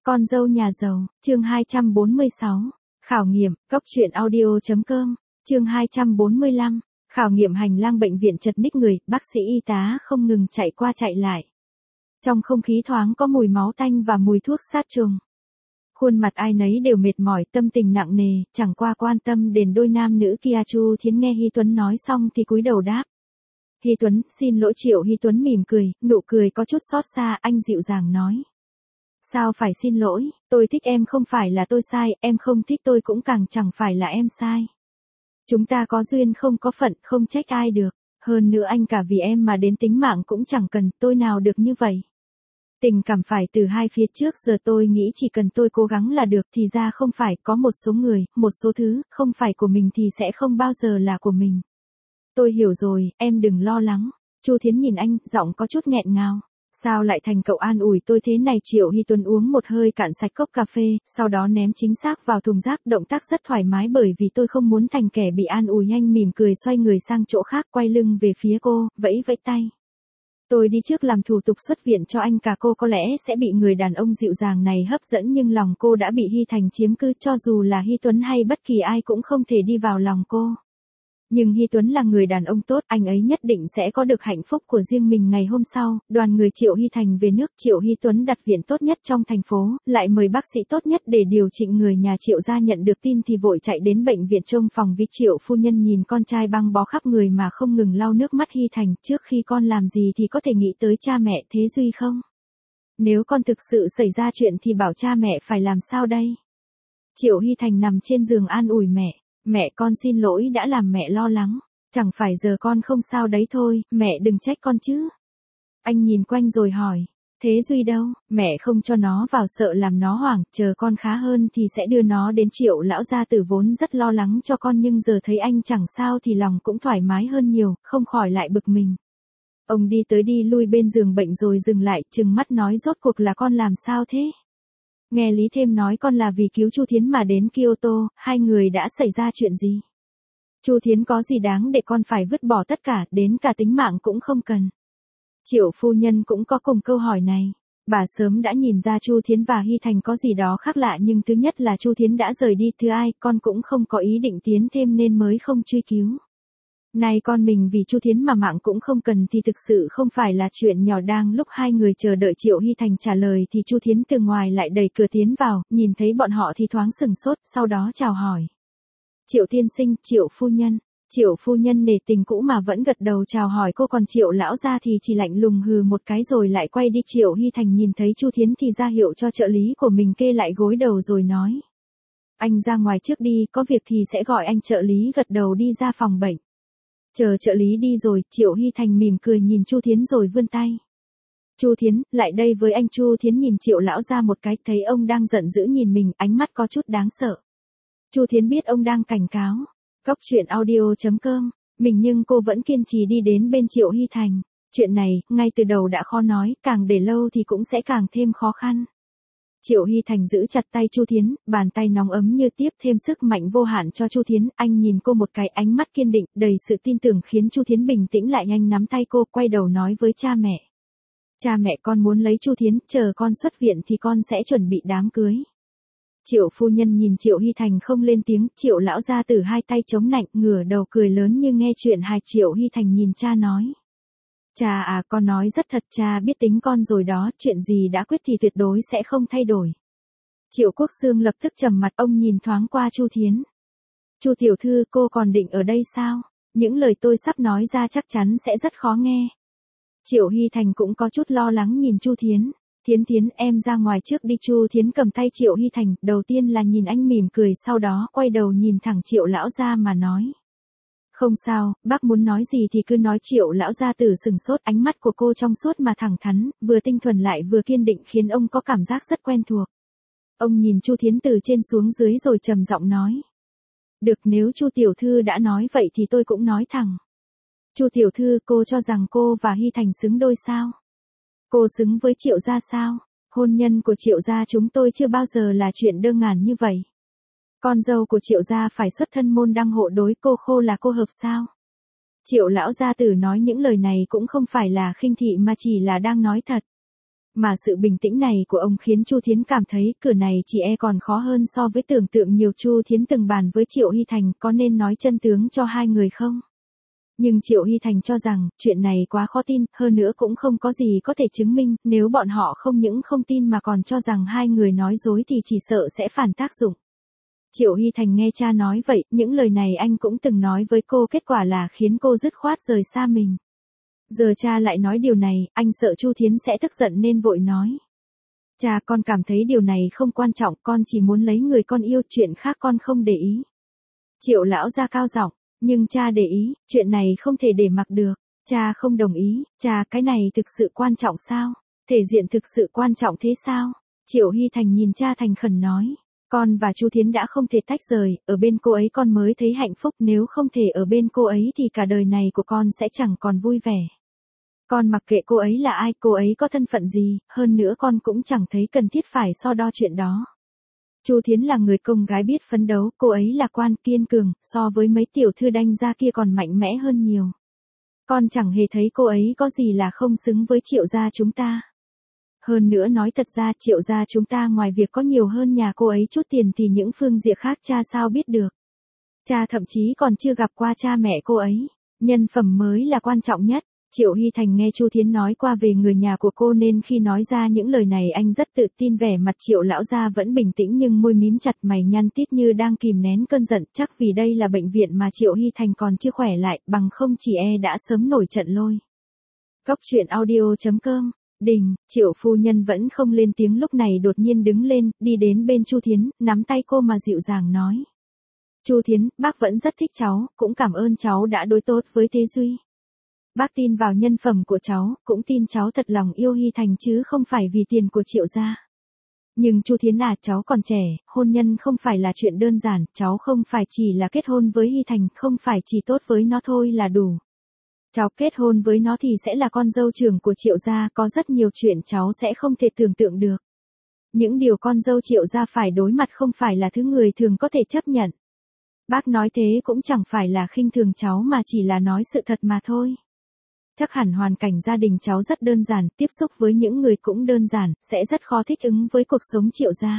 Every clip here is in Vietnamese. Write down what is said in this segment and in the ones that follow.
Con dâu nhà giàu, chương 246. Khảo nghiệm, Cốc truyện audio.com, chương 245. Khảo nghiệm hành lang bệnh viện chật ních người, bác sĩ y tá không ngừng chạy qua chạy lại. Trong không khí thoáng có mùi máu tanh và mùi thuốc sát trùng. Khuôn mặt ai nấy đều mệt mỏi, tâm tình nặng nề, chẳng qua quan tâm đến đôi nam nữ kia. Chu Thiến nghe Hy Tuấn nói xong thì cúi đầu đáp. Hy Tuấn, xin lỗi Triệu. Hy Tuấn mỉm cười, nụ cười có chút xót xa, anh dịu dàng nói. Sao phải xin lỗi, tôi thích em không phải là tôi sai, em không thích tôi cũng càng chẳng phải là em sai. Chúng ta có duyên không có phận, không trách ai được. Hơn nữa anh cả vì em mà đến tính mạng cũng chẳng cần, tôi nào được như vậy. Tình cảm phải từ hai phía trước giờ tôi nghĩ chỉ cần tôi cố gắng là được thì ra không phải có một số người, một số thứ, không phải của mình thì sẽ không bao giờ là của mình. Tôi hiểu rồi, em đừng lo lắng. Chu Thiến nhìn anh, giọng có chút nghẹn ngào. Sao lại thành cậu an ủi tôi thế này? Triệu Hy Tuấn uống một hơi cạn sạch cốc cà phê, sau đó ném chính xác vào thùng rác, động tác rất thoải mái bởi vì tôi không muốn thành kẻ bị an ủi. Anh mỉm cười xoay người sang chỗ khác, quay lưng về phía cô, vẫy vẫy tay. Tôi đi trước làm thủ tục xuất viện cho anh cả. Cô có lẽ sẽ bị người đàn ông dịu dàng này hấp dẫn nhưng lòng cô đã bị Hy Thành chiếm cứ, cho dù là Hy Tuấn hay bất kỳ ai cũng không thể đi vào lòng cô. Nhưng Hy Tuấn là người đàn ông tốt, anh ấy nhất định sẽ có được hạnh phúc của riêng mình. Ngày hôm sau, đoàn người Triệu Hy Thành về nước. Triệu Hy Tuấn đặt viện tốt nhất trong thành phố, lại mời bác sĩ tốt nhất để điều trị. Người nhà Triệu gia nhận được tin thì vội chạy đến bệnh viện trông phòng vì Triệu phu nhân nhìn con trai băng bó khắp người mà không ngừng lau nước mắt. Hy Thành, trước khi con làm gì thì có thể nghĩ tới cha mẹ Thế Duy không? Nếu con thực sự xảy ra chuyện thì bảo cha mẹ phải làm sao đây? Triệu Hy Thành nằm trên giường an ủi mẹ. Mẹ, con xin lỗi đã làm mẹ lo lắng. Chẳng phải giờ con không sao đấy thôi, mẹ đừng trách con chứ. Anh nhìn quanh rồi hỏi. Thế Duy đâu? Mẹ không cho nó vào, sợ làm nó hoảng, chờ con khá hơn thì sẽ đưa nó đến. Triệu lão gia tử vốn rất lo lắng cho con nhưng giờ thấy anh chẳng sao thì lòng cũng thoải mái hơn nhiều, không khỏi lại bực mình. Ông đi tới đi lui bên giường bệnh rồi dừng lại, trừng mắt nói rốt cuộc là con làm sao thế? Nghe Lý Thêm nói con là vì cứu Chu Thiến mà đến Kyoto, hai người đã xảy ra chuyện gì? Chu Thiến có gì đáng để con phải vứt bỏ tất cả, đến cả tính mạng cũng không cần. Triệu phu nhân cũng có cùng câu hỏi này. Bà sớm đã nhìn ra Chu Thiến và Hy Thành có gì đó khác lạ, nhưng thứ nhất là Chu Thiến đã rời đi, thứ hai, con cũng không có ý định tiến thêm nên mới không truy cứu. Nay con mình vì Chu Thiến mà mạng cũng không cần thì thực sự không phải là chuyện nhỏ. Đang lúc hai người chờ đợi Triệu Hy Thành trả lời thì Chu Thiến từ ngoài lại đẩy cửa tiến vào, nhìn thấy bọn họ thì thoáng sừng sốt, sau đó chào hỏi. Triệu tiên sinh, Triệu phu nhân. Triệu phu nhân nể tình cũ mà vẫn gật đầu chào hỏi cô, còn Triệu lão gia thì chỉ lạnh lùng hừ một cái rồi lại quay đi. Triệu Hy Thành nhìn thấy Chu Thiến thì ra hiệu cho trợ lý của mình kê lại gối đầu rồi nói. Anh ra ngoài trước đi, có việc thì sẽ gọi anh. Trợ lý gật đầu đi ra phòng bệnh. Chờ trợ lý đi rồi, Triệu Hy Thành mỉm cười nhìn Chu Thiến rồi vươn tay. Chu Thiến, lại đây với anh. Chu Thiến nhìn Triệu lão ra một cái, thấy ông đang giận dữ nhìn mình, ánh mắt có chút đáng sợ. Chu Thiến biết ông đang cảnh cáo. Cốc truyện audio.com, mình nhưng cô vẫn kiên trì đi đến bên Triệu Hy Thành. Chuyện này, ngay từ đầu đã khó nói, càng để lâu thì cũng sẽ càng thêm khó khăn. Triệu Hy Thành giữ chặt tay Chu Thiến, bàn tay nóng ấm như tiếp thêm sức mạnh vô hạn cho Chu Thiến. Anh nhìn cô một cái, ánh mắt kiên định, đầy sự tin tưởng khiến Chu Thiến bình tĩnh lại. Anh nắm tay cô, quay đầu nói với cha mẹ. Cha mẹ, con muốn lấy Chu Thiến, chờ con xuất viện thì con sẽ chuẩn bị đám cưới. Triệu phu nhân nhìn Triệu Hy Thành không lên tiếng. Triệu lão gia tử hai tay chống nạnh, ngửa đầu cười lớn như nghe chuyện hài. Triệu Hy Thành nhìn cha nói. Cha à, con nói rất thật, cha biết tính con rồi đó, chuyện gì đã quyết thì tuyệt đối sẽ không thay đổi. Triệu Quốc Xương lập tức trầm mặt, ông nhìn thoáng qua Chu Thiến. Chu tiểu thư, cô còn định ở đây sao? Những lời tôi sắp nói ra chắc chắn sẽ rất khó nghe. Triệu Hy Thành cũng có chút lo lắng nhìn Chu Thiến. Thiến, em ra ngoài trước đi. Chu Thiến cầm tay Triệu Hy Thành, đầu tiên là nhìn anh mỉm cười, sau đó quay đầu nhìn thẳng Triệu lão gia mà nói. Không sao, bác muốn nói gì thì cứ nói. Triệu lão gia tử sừng sốt, ánh mắt của cô trong suốt mà thẳng thắn, vừa tinh thuần lại vừa kiên định khiến ông có cảm giác rất quen thuộc. Ông nhìn Chu Thiến từ trên xuống dưới rồi trầm giọng nói. Được, nếu Chu tiểu thư đã nói vậy thì tôi cũng nói thẳng. Chu tiểu thư, cô cho rằng cô và Hy Thành xứng đôi sao? Cô xứng với Triệu gia sao? Hôn nhân của Triệu gia chúng tôi chưa bao giờ là chuyện đơn giản như vậy. Con dâu của Triệu gia phải xuất thân môn đăng hộ đối, cô khô là cô hợp sao? Triệu lão gia tử nói những lời này cũng không phải là khinh thị mà chỉ là đang nói thật. Mà sự bình tĩnh này của ông khiến Chu Thiến cảm thấy cửa này chỉ e còn khó hơn so với tưởng tượng nhiều. Chu Thiến từng bàn với Triệu Hy Thành có nên nói chân tướng cho hai người không? Nhưng Triệu Hy Thành cho rằng, chuyện này quá khó tin, hơn nữa cũng không có gì có thể chứng minh, nếu bọn họ không những không tin mà còn cho rằng hai người nói dối thì chỉ sợ sẽ phản tác dụng. Triệu Hy Thành nghe cha nói vậy, những lời này anh cũng từng nói với cô, kết quả là khiến cô dứt khoát rời xa mình. Giờ cha lại nói điều này, anh sợ Chu Thiến sẽ tức giận nên vội nói. Cha, con cảm thấy điều này không quan trọng, con chỉ muốn lấy người con yêu, chuyện khác con không để ý. Triệu lão gia cao giọng, nhưng cha để ý, chuyện này không thể để mặc được. Cha không đồng ý, cha, cái này thực sự quan trọng sao? Thể diện thực sự quan trọng thế sao? Triệu Hy Thành nhìn cha thành khẩn nói. Con và Chu Thiến đã không thể tách rời, ở bên cô ấy con mới thấy hạnh phúc, nếu không thể ở bên cô ấy thì cả đời này của con sẽ chẳng còn vui vẻ. Con mặc kệ cô ấy là ai, cô ấy có thân phận gì, hơn nữa con cũng chẳng thấy cần thiết phải so đo chuyện đó. Chu Thiến là người con gái biết phấn đấu, cô ấy lạc quan kiên cường, so với mấy tiểu thư đanh gia kia còn mạnh mẽ hơn nhiều. Con chẳng hề thấy cô ấy có gì là không xứng với Triệu gia chúng ta. Hơn nữa nói thật ra Triệu gia chúng ta ngoài việc có nhiều hơn nhà cô ấy chút tiền thì những phương diện khác cha sao biết được. Cha thậm chí còn chưa gặp qua cha mẹ cô ấy, nhân phẩm mới là quan trọng nhất. Triệu Hy Thành nghe Chu Thiến nói qua về người nhà của cô nên khi nói ra những lời này anh rất tự tin. Vẻ mặt Triệu lão gia vẫn bình tĩnh nhưng môi mím chặt, mày nhăn tít như đang kìm nén cơn giận, chắc vì đây là bệnh viện mà Triệu Hy Thành còn chưa khỏe lại, bằng không chỉ e đã sớm nổi trận lôi. Góc truyện audio.com. Đình, Triệu phu nhân vẫn không lên tiếng, lúc này đột nhiên đứng lên, đi đến bên Chu Thiến, nắm tay cô mà dịu dàng nói. Chu Thiến, bác vẫn rất thích cháu, cũng cảm ơn cháu đã đối tốt với Thế Duy. Bác tin vào nhân phẩm của cháu, cũng tin cháu thật lòng yêu Hy Thành chứ không phải vì tiền của Triệu gia. Nhưng Chu Thiến à, cháu còn trẻ, hôn nhân không phải là chuyện đơn giản, cháu không phải chỉ là kết hôn với Hy Thành, không phải chỉ tốt với nó thôi là đủ. Cháu kết hôn với nó thì sẽ là con dâu trưởng của Triệu gia, có rất nhiều chuyện cháu sẽ không thể tưởng tượng được. Những điều con dâu Triệu gia phải đối mặt không phải là thứ người thường có thể chấp nhận. Bác nói thế cũng chẳng phải là khinh thường cháu mà chỉ là nói sự thật mà thôi. Chắc hẳn hoàn cảnh gia đình cháu rất đơn giản, tiếp xúc với những người cũng đơn giản, sẽ rất khó thích ứng với cuộc sống Triệu gia.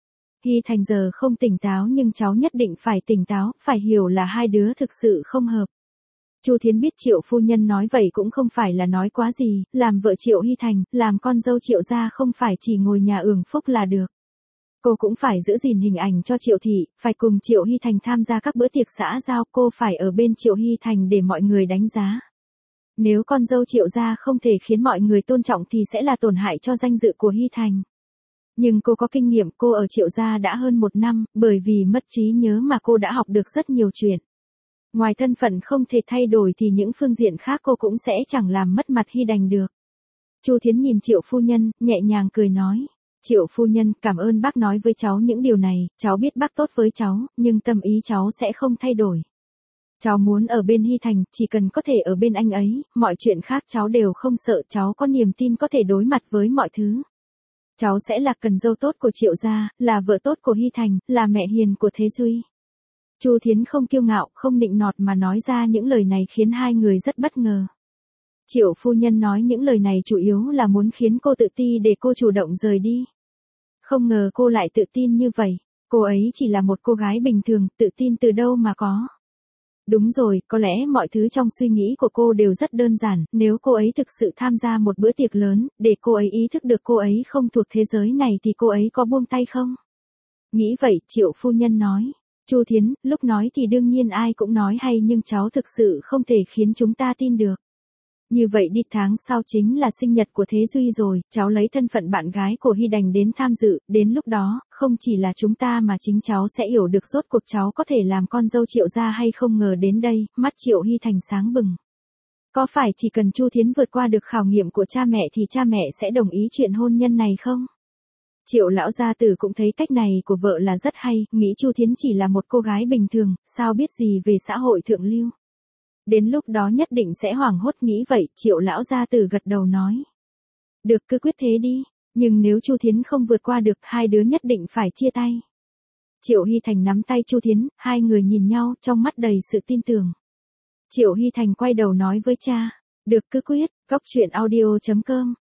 Hy Thành giờ không tỉnh táo nhưng cháu nhất định phải tỉnh táo, phải hiểu là hai đứa thực sự không hợp. Chu Thiến biết Triệu phu nhân nói vậy cũng không phải là nói quá gì, làm vợ Triệu Hy Thành, làm con dâu Triệu gia không phải chỉ ngồi nhà hưởng phúc là được. Cô cũng phải giữ gìn hình ảnh cho Triệu thị, phải cùng Triệu Hy Thành tham gia các bữa tiệc xã giao, cô phải ở bên Triệu Hy Thành để mọi người đánh giá. Nếu con dâu Triệu gia không thể khiến mọi người tôn trọng thì sẽ là tổn hại cho danh dự của Hy Thành. Nhưng cô có kinh nghiệm, cô ở Triệu gia đã hơn 1 năm, bởi vì mất trí nhớ mà cô đã học được rất nhiều chuyện. Ngoài thân phận không thể thay đổi thì những phương diện khác cô cũng sẽ chẳng làm mất mặt Hy Thành được. Chu Thiến nhìn Triệu phu nhân, nhẹ nhàng cười nói. Triệu phu nhân, cảm ơn bác nói với cháu những điều này, cháu biết bác tốt với cháu, nhưng tâm ý cháu sẽ không thay đổi. Cháu muốn ở bên Hy Thành, chỉ cần có thể ở bên anh ấy, mọi chuyện khác cháu đều không sợ, cháu có niềm tin có thể đối mặt với mọi thứ. Cháu sẽ là cần dâu tốt của Triệu gia, là vợ tốt của Hy Thành, là mẹ hiền của Thế Duy. Chu Thiến không kiêu ngạo, không nịnh nọt mà nói ra những lời này khiến hai người rất bất ngờ. Triệu phu nhân nói những lời này chủ yếu là muốn khiến cô tự ti để cô chủ động rời đi. Không ngờ cô lại tự tin như vậy, cô ấy chỉ là một cô gái bình thường, tự tin từ đâu mà có. Đúng rồi, có lẽ mọi thứ trong suy nghĩ của cô đều rất đơn giản, nếu cô ấy thực sự tham gia một bữa tiệc lớn, để cô ấy ý thức được cô ấy không thuộc thế giới này thì cô ấy có buông tay không? Nghĩ vậy, Triệu phu nhân nói. Chu Thiến, lúc nói thì đương nhiên ai cũng nói hay nhưng cháu thực sự không thể khiến chúng ta tin được. Như vậy đi, tháng sau chính là sinh nhật của Thế Duy rồi, cháu lấy thân phận bạn gái của Hy Thành đến tham dự, đến lúc đó, không chỉ là chúng ta mà chính cháu sẽ hiểu được rốt cuộc cháu có thể làm con dâu Triệu gia hay không. Ngờ đến đây, mắt Triệu Hy Thành sáng bừng. Có phải chỉ cần Chu Thiến vượt qua được khảo nghiệm của cha mẹ thì cha mẹ sẽ đồng ý chuyện hôn nhân này không? Triệu lão gia tử cũng thấy cách này của vợ là rất hay, nghĩ Chu Thiến chỉ là một cô gái bình thường, sao biết gì về xã hội thượng lưu. Đến lúc đó nhất định sẽ hoảng hốt, nghĩ vậy, Triệu lão gia tử gật đầu nói. Được, cứ quyết thế đi, nhưng nếu Chu Thiến không vượt qua được, hai đứa nhất định phải chia tay. Triệu Hy Thành nắm tay Chu Thiến, hai người nhìn nhau, trong mắt đầy sự tin tưởng. Triệu Hy Thành quay đầu nói với cha. Được, cứ quyết. Góc truyện audio.com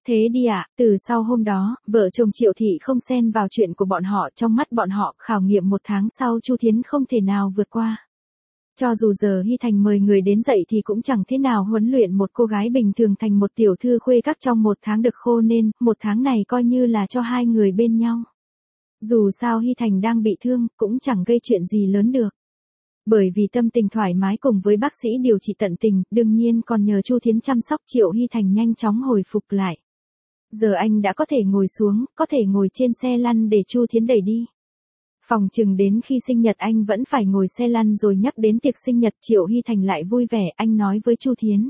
Thế đi ạ, từ sau hôm đó, vợ chồng Triệu Thị không xen vào chuyện của bọn họ, trong mắt bọn họ, khảo nghiệm 1 tháng sau Chu Thiến không thể nào vượt qua. Cho dù giờ Hy Thành mời người đến dạy thì cũng chẳng thế nào huấn luyện một cô gái bình thường thành một tiểu thư khuê các trong 1 tháng được khô nên, 1 tháng này coi như là cho hai người bên nhau. Dù sao Hy Thành đang bị thương, cũng chẳng gây chuyện gì lớn được. Bởi vì tâm tình thoải mái cùng với bác sĩ điều trị tận tình, đương nhiên còn nhờ Chu Thiến chăm sóc Triệu Hy Thành nhanh chóng hồi phục lại. Giờ anh đã có thể ngồi xuống, có thể ngồi trên xe lăn để Chu Thiến đẩy đi. Phòng chừng đến khi sinh nhật anh vẫn phải ngồi xe lăn rồi nhắc đến tiệc sinh nhật Triệu Hy Thành lại vui vẻ, anh nói với Chu Thiến.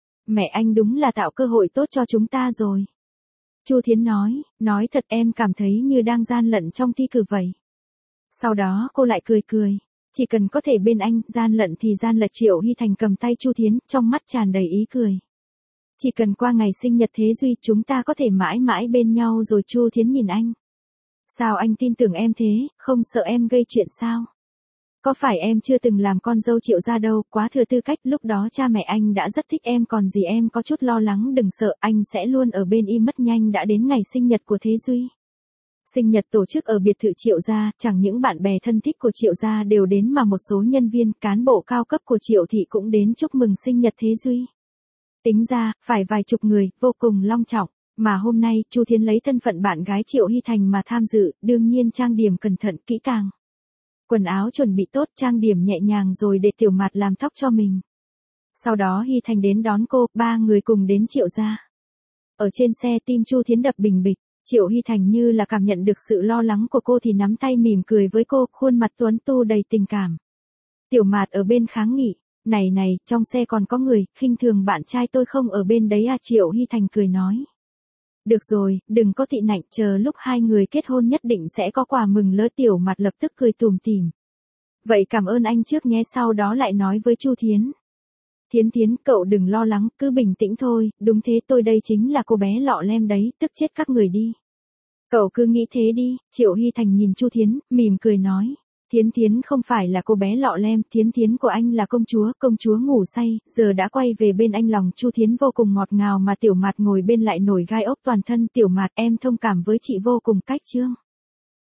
Mẹ anh đúng là tạo cơ hội tốt cho chúng ta rồi. Chu Thiến nói thật em cảm thấy như đang gian lận trong thi cử vậy. Sau đó cô lại cười. Chỉ cần có thể bên anh, gian lận thì gian lận. Triệu Hy Thành cầm tay Chu Thiến, trong mắt tràn đầy ý cười. Chỉ cần qua ngày sinh nhật Thế Duy chúng ta có thể mãi mãi bên nhau rồi. Chu Thiến nhìn anh. Sao anh tin tưởng em thế, không sợ em gây chuyện sao? Có phải em chưa từng làm con dâu Triệu gia đâu, quá thừa tư cách, lúc đó cha mẹ anh đã rất thích em còn gì em có chút lo lắng. Đừng sợ, anh sẽ luôn ở bên y. Mất nhanh đã đến ngày sinh nhật của Thế Duy. Sinh nhật tổ chức ở biệt thự Triệu gia, chẳng những bạn bè thân thích của Triệu gia đều đến mà một số nhân viên, cán bộ cao cấp của Triệu thị cũng đến chúc mừng sinh nhật Thế Duy. Tính ra, phải vài chục người, vô cùng long trọng. Mà hôm nay, Chu Thiến lấy thân phận bạn gái Triệu Hy Thành mà tham dự, đương nhiên trang điểm cẩn thận, kỹ càng. Quần áo chuẩn bị tốt, trang điểm nhẹ nhàng rồi để Tiểu Mạt làm tóc cho mình. Sau đó Hy Thành đến đón cô, 3 người cùng đến Triệu gia. Ở trên xe tim Chu Thiến đập bình bịch, Triệu Hy Thành như là cảm nhận được sự lo lắng của cô thì nắm tay mỉm cười với cô, khuôn mặt tuấn tu đầy tình cảm. Tiểu Mạt ở bên kháng nghị, này, trong xe còn có người, khinh thường bạn trai tôi không ở bên đấy à? Triệu Hy Thành cười nói. Được rồi, đừng có tị nạnh, chờ lúc hai người kết hôn nhất định sẽ có quà mừng lớn. Tiểu Mạt lập tức cười tủm tỉm. Vậy cảm ơn anh trước nhé. Sau đó lại nói với Chu Thiến. Thiến, cậu đừng lo lắng, cứ bình tĩnh thôi, đúng thế tôi đây chính là cô bé lọ lem đấy, tức chết các người đi. Cậu cứ nghĩ thế đi. Triệu Hy Thành nhìn Chu Thiến, mỉm cười nói. Thiến không phải là cô bé lọ lem, Thiến của anh là công chúa ngủ say, giờ đã quay về bên anh. Lòng Chu Thiến vô cùng ngọt ngào mà Tiểu Mạt ngồi bên lại nổi gai ốc toàn thân. Tiểu Mạt, em thông cảm với chị vô cùng. Cách chương